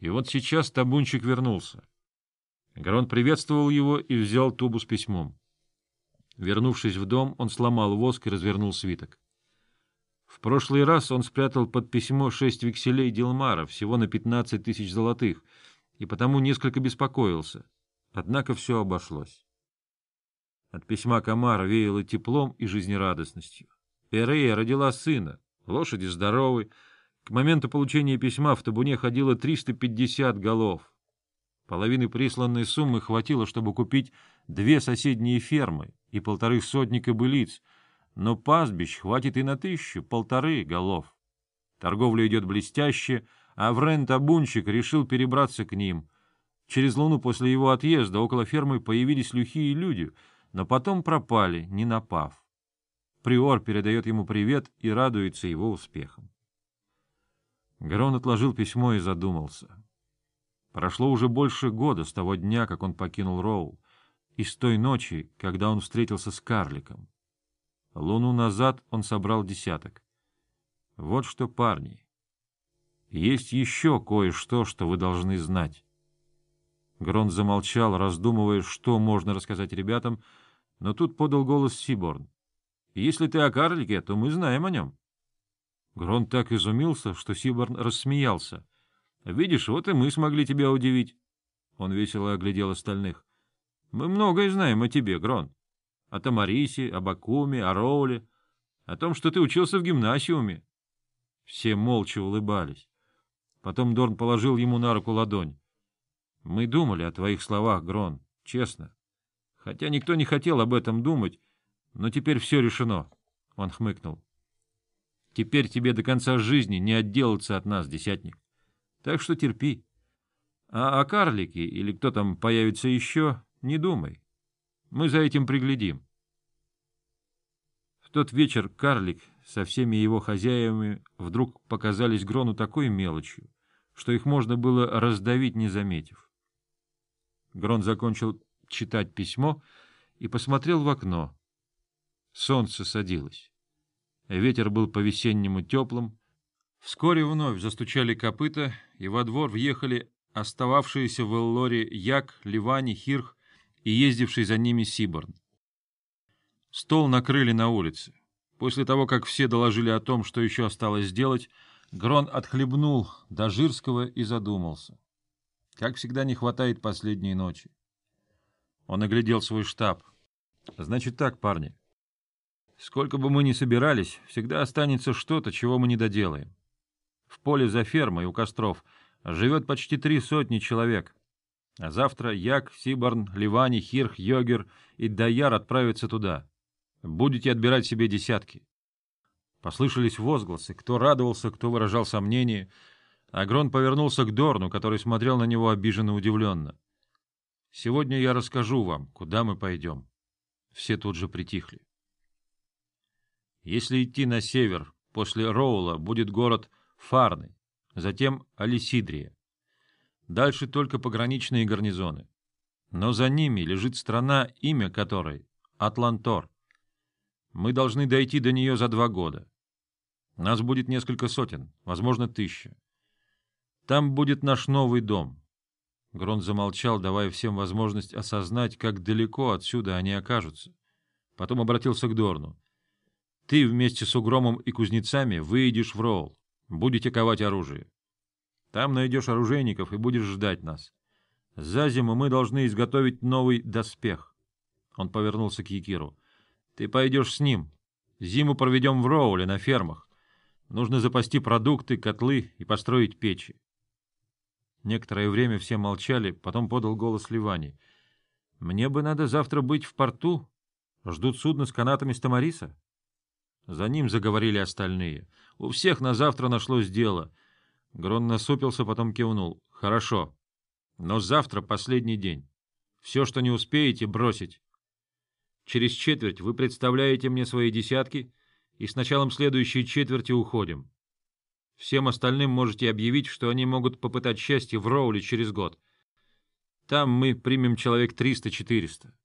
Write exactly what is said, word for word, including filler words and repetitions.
И вот сейчас табунщик вернулся. Грон приветствовал его и взял тубу с письмом. Вернувшись в дом, он сломал воск и развернул свиток. В прошлый раз он спрятал под письмо шесть векселей Дилмара, всего на пятнадцать тысяч золотых, и потому несколько беспокоился. Однако все обошлось. От письма Камара веяло теплом и жизнерадостностью. Эрея родила сына, лошади здоровы. К моменту получения письма в табуне ходило триста пятьдесят голов. Половины присланной суммы хватило, чтобы купить две соседние фермы и полторы сотни кобылиц, но пастбищ хватит и на тысячу, полторы голов. Торговля идет блестяще, а Врен-табунщик решил перебраться к ним. Через луну после его отъезда около фермы появились лихие люди, но потом пропали, не напав. Приор передает ему привет и радуется его успехам. Грон отложил письмо и задумался. Прошло уже больше года с того дня, как он покинул Роул, и с той ночи, когда он встретился с карликом. Луну назад он собрал десяток. Вот что, парни, есть еще кое-что, что вы должны знать. Грон замолчал, раздумывая, что можно рассказать ребятам, но тут подал голос Сиборн. «Если ты о карлике, то мы знаем о нем». Грон так изумился, что Сиборн рассмеялся. «Видишь, вот и мы смогли тебя удивить». Он весело оглядел остальных. «Мы многое знаем о тебе, Грон. О Тамарисе, об Акуме, о Роуле, о том, что ты учился в гимнасиуме». Все молча улыбались. Потом Дорн положил ему на руку ладонь. «Мы думали о твоих словах, Грон, честно. Хотя никто не хотел об этом думать, но теперь все решено». Он хмыкнул. «Теперь тебе до конца жизни не отделаться от нас, десятник. Так что терпи. А о карлике или кто там появится еще, не думай. Мы за этим приглядим». В тот вечер карлик со всеми его хозяевами вдруг показались Грону такой мелочью, что их можно было раздавить, не заметив. Грон закончил читать письмо и посмотрел в окно. Солнце садилось. Ветер был по-весеннему теплым. Вскоре вновь застучали копыта, и во двор въехали остававшиеся в Эллоре Як, Ливани, Хирх и ездивший за ними Сиборн. Стол накрыли на улице. После того, как все доложили о том, что еще осталось сделать, Грон отхлебнул до Жирского и задумался. Как всегда, не хватает последней ночи. Он оглядел свой штаб. Значит так, парни. Сколько бы мы ни собирались, всегда останется что-то, чего мы не доделаем. В поле за фермой у костров живет почти три сотни человек. А завтра Як, Сиборн, Ливани, Хирх, Йогер и Даяр отправятся туда. Будете отбирать себе десятки. Послышались возгласы, кто радовался, кто выражал сомнение. А Грон повернулся к Дорну, который смотрел на него обиженно удивленно. «Сегодня я расскажу вам, куда мы пойдем». Все тут же притихли. Если идти на север, после Роула будет город Фарны, затем Алисидрия. Дальше только пограничные гарнизоны. Но за ними лежит страна, имя которой — Атлантор. Мы должны дойти до нее за два года. Нас будет несколько сотен, возможно, тысяча. Там будет наш новый дом. Грон замолчал, давая всем возможность осознать, как далеко отсюда они окажутся. Потом обратился к Дорну. Ты вместе с Угромом и кузнецами выйдешь в Роул. Будете ковать оружие. Там найдешь оружейников и будешь ждать нас. За зиму мы должны изготовить новый доспех. Он повернулся к Якиру. Ты пойдешь с ним. Зиму проведем в Роуле, на фермах. Нужно запасти продукты, котлы и построить печи. Некоторое время все молчали, потом подал голос Ливани. Мне бы надо завтра быть в порту. Ждут судно с канатами с Тамариса. За ним заговорили остальные. У всех на завтра нашлось дело. Грон насупился, потом кивнул. Хорошо. Но завтра последний день. Все, что не успеете, бросить. Через четверть вы представляете мне свои десятки, и с началом следующей четверти уходим. Всем остальным можете объявить, что они могут попытать счастье в Роуле через год. Там мы примем человек триста-четыреста.